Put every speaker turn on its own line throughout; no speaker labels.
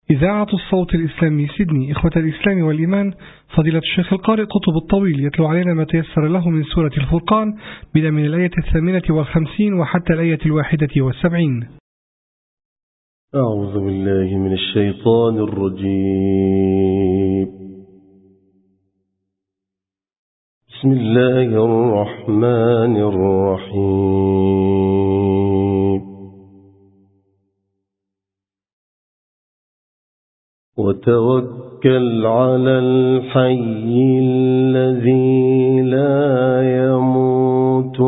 إذاعة الصوت الإسلامي سيدني. إخوة الإسلام والإيمان، فضيلة الشيخ القارئ قطب الطويل يتلو علينا ما تيسر له من سورة الفرقان بدءا من الآية 58 وحتى الآية 71.
أعوذ بالله من الشيطان الرجيم. بسم الله الرحمن الرحيم. وتوكل على الحي الذي لا يموت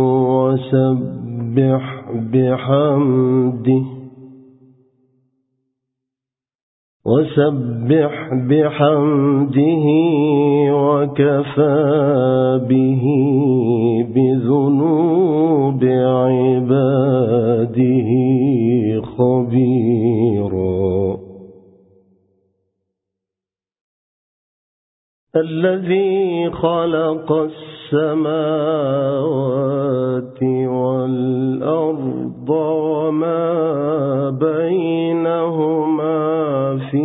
وسبح بحمده وكفى به بذنوب عباده خبيرا. الذي خلق السماوات والأرض وما بينهما في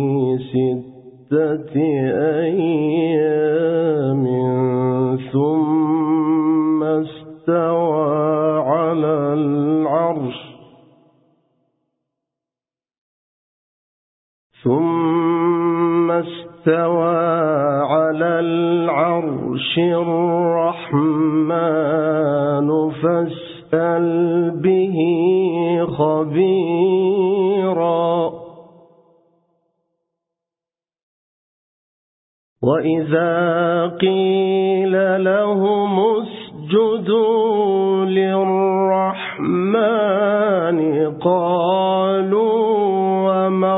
6 أيام ثم استوى على العرش الرحمن فاسأل به خبيرا. وإذا قيل لهم اسجدوا للرحمن قالوا وما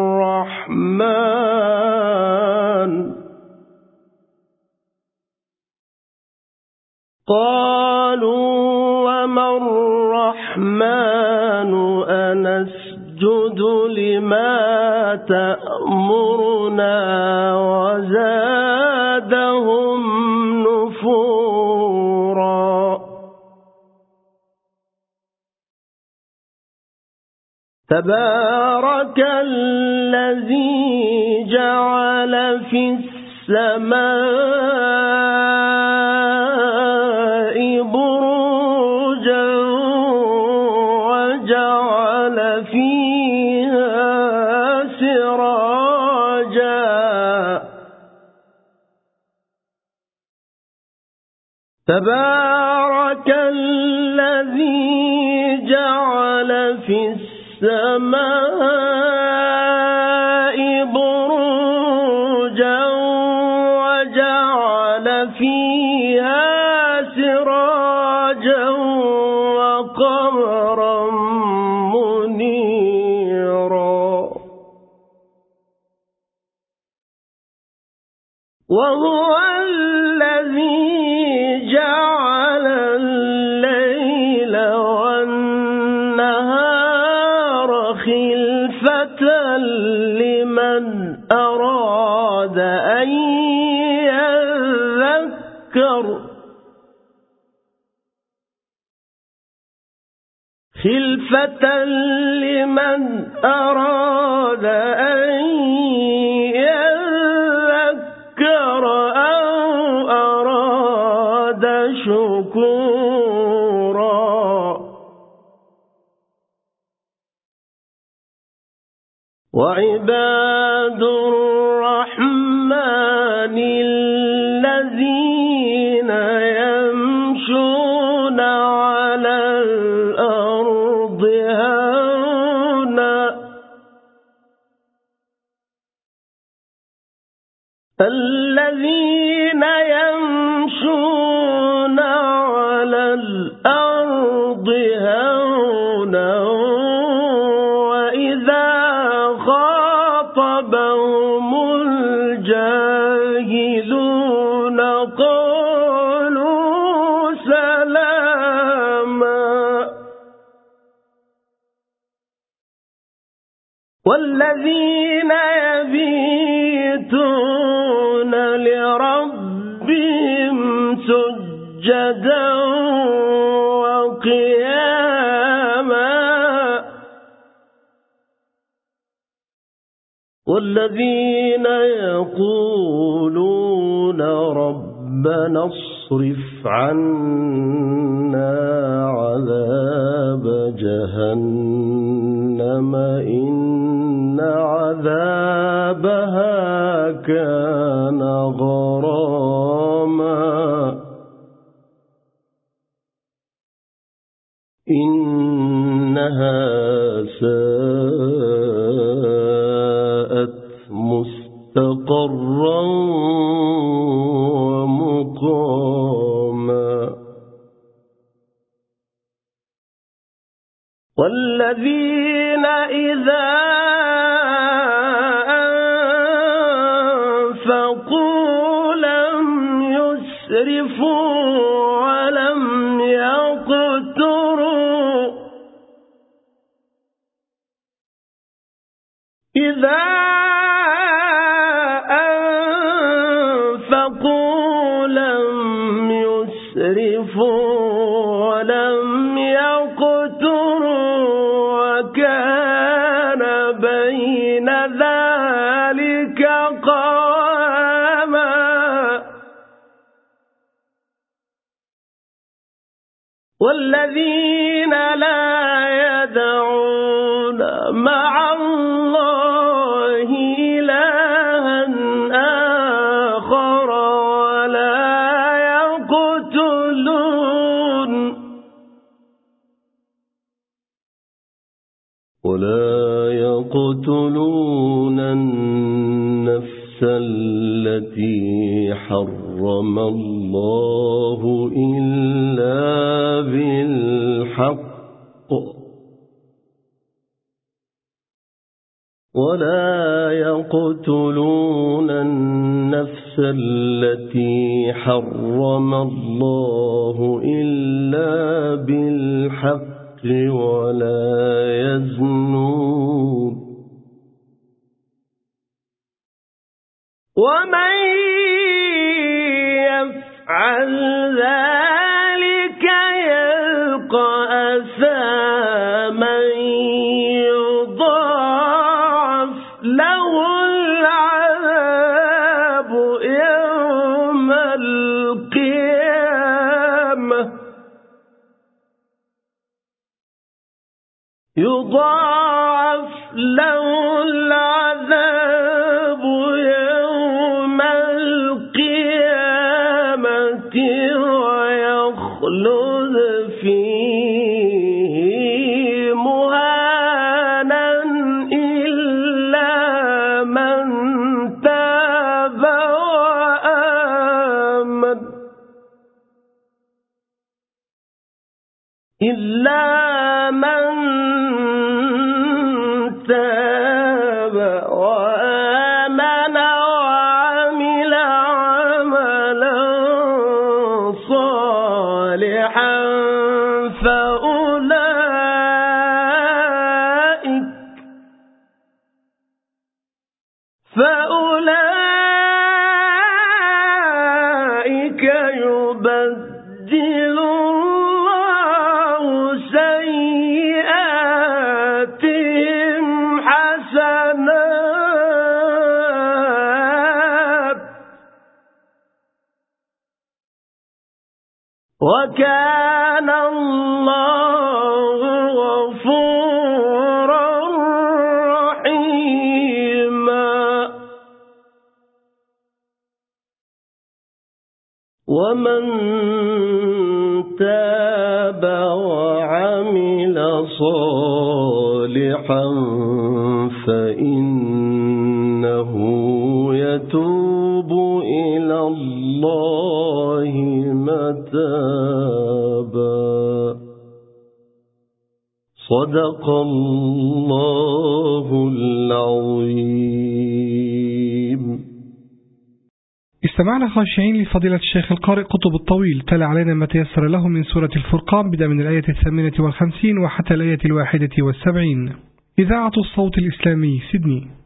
الرحمن أنسجد لما تأمرنا وزادهم نفورا. تبارك الذي جعل في السماء بروجا وجعل فيها سراجا. تبارك الذي جعل في السماء بروجا وجعل فيها سراجا وقمرا منيرا. وهو الذي جعل الليل والنهار خلفة لمن أراد أن يذكر أو أراد شكورا. وعباد الرحمن الذين يمشون على الأرض هونا وإذا خاطبهم الجاهلون قالوا سلاما. والذين يبيتون لربهم سجدا وقياما والذين يقولون ربنا اصرف عنا عذاب جهنم إن عذابها كان غراما إنها ساءت مستقرا ومقاما والذين إذا أنفقوا لم يسرفوا ولم يقتروا إذا أنفقوا لم يسرفوا ولم يقتروا وكان بين ذلك قواما والذين لا يدعون مع الله إلها آخر ولا يقتلون النفس التي حرم الله إلا بالحق ولا يقتلون النفس التي حرم الله إلا بالحق ولا يزنون ومن يفعل ذلك يلقى أثاما يضاعف له العذاب يوم القيامة يضاعف له العذاب يوم القيامة ويخلد فيه مهانا إلا من تاب وآمن تاب وآمن وعمل عملا صالحا فأولئك يبدل الله سيئاتهم حسنات وكان الله غفورا رحيما ومن تاب وعمل صالحا فإنه يتوب إلى الله متابا صدق الله العظيم.
استمعنا خاشعين لفضيلة الشيخ القارئ قطب الطويل تلا علينا ما تيسر له من سورة الفرقان بدءا من الآية 58 وحتى الآية 71. إذاعة الصوت الإسلامي سيدني.